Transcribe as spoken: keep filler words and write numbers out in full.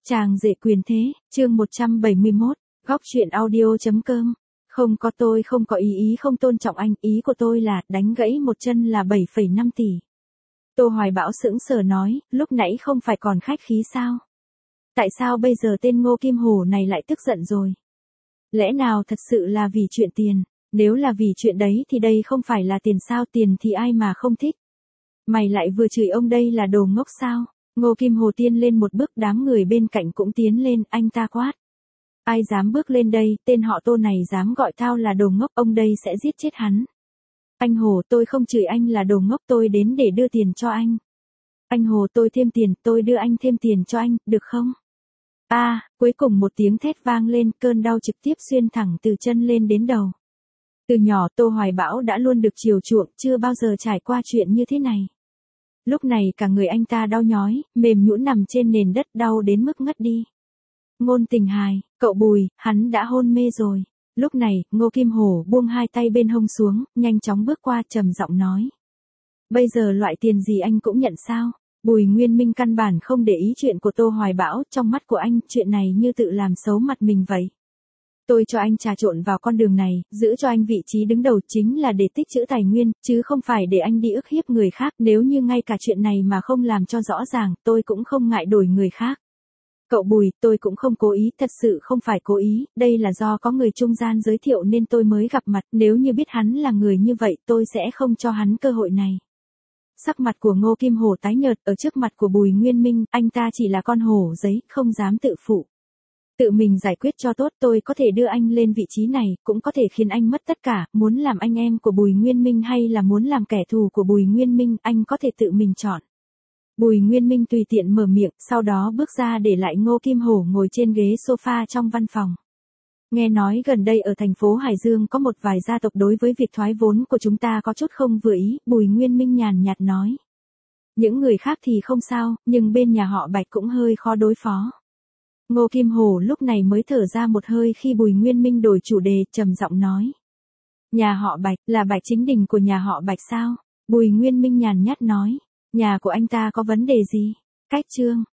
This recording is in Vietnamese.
Chàng rể quyền thế, chương một trăm bảy mươi mốt, góc truyện audio.com. Không có, tôi không có ý ý không tôn trọng anh, ý của tôi là đánh gãy một chân là bảy phẩy năm tỷ. Tô Hoài Bão sững sờ nói, lúc nãy không phải còn khách khí sao? Tại sao bây giờ tên Ngô Kim Hổ này lại tức giận rồi? Lẽ nào thật sự là vì chuyện tiền? Nếu là vì chuyện đấy thì đây không phải là tiền sao, tiền thì ai mà không thích? Mày lại vừa chửi ông đây là đồ ngốc sao? Ngô Kim Hổ tiên lên một bước, đám người bên cạnh cũng tiến lên, anh ta quát. Ai dám bước lên đây, tên họ Tô này dám gọi tao là đồ ngốc, ông đây sẽ giết chết hắn. Anh Hồ, tôi không chửi anh là đồ ngốc, tôi đến để đưa tiền cho anh. Anh Hồ, tôi thêm tiền, tôi đưa anh thêm tiền cho anh, được không? A, à, cuối cùng một tiếng thét vang lên, cơn đau trực tiếp xuyên thẳng từ chân lên đến đầu. Từ nhỏ Tô Hoài Bão đã luôn được chiều chuộng, chưa bao giờ trải qua chuyện như thế này. Lúc này cả người anh ta đau nhói, mềm nhũn nằm trên nền đất, đau đến mức ngất đi. Ngôn Tình Hài, cậu Bùi, hắn đã hôn mê rồi. Lúc này, Ngô Kim Hổ buông hai tay bên hông xuống, nhanh chóng bước qua, trầm giọng nói. Bây giờ loại tiền gì anh cũng nhận sao? Bùi Nguyên Minh căn bản không để ý chuyện của Tô Hoài Bão, trong mắt của anh, chuyện này như tự làm xấu mặt mình vậy. Tôi cho anh trà trộn vào con đường này, giữ cho anh vị trí đứng đầu chính là để tích trữ tài nguyên, chứ không phải để anh đi ức hiếp người khác. Nếu như ngay cả chuyện này mà không làm cho rõ ràng, tôi cũng không ngại đổi người khác. Cậu Bùi, tôi cũng không cố ý, thật sự không phải cố ý, đây là do có người trung gian giới thiệu nên tôi mới gặp mặt, nếu như biết hắn là người như vậy tôi sẽ không cho hắn cơ hội này. Sắc mặt của Ngô Kim Hổ tái nhợt, ở trước mặt của Bùi Nguyên Minh, anh ta chỉ là con hổ giấy, không dám tự phụ. Tự mình giải quyết cho tốt, tôi có thể đưa anh lên vị trí này, cũng có thể khiến anh mất tất cả, muốn làm anh em của Bùi Nguyên Minh hay là muốn làm kẻ thù của Bùi Nguyên Minh, anh có thể tự mình chọn. Bùi Nguyên Minh tùy tiện mở miệng, sau đó bước ra để lại Ngô Kim Hổ ngồi trên ghế sofa trong văn phòng. Nghe nói gần đây ở thành phố Hải Dương có một vài gia tộc đối với việc thoái vốn của chúng ta có chút không vừa ý, Bùi Nguyên Minh nhàn nhạt nói. Những người khác thì không sao, nhưng bên nhà họ Bạch cũng hơi khó đối phó. Ngô Kim Hổ lúc này mới thở ra một hơi khi Bùi Nguyên Minh đổi chủ đề, trầm giọng nói. Nhà họ Bạch, là Bạch Chính Đình của nhà họ Bạch sao? Bùi Nguyên Minh nhàn nhạt nói. Nhà của anh ta có vấn đề gì? Cách trương,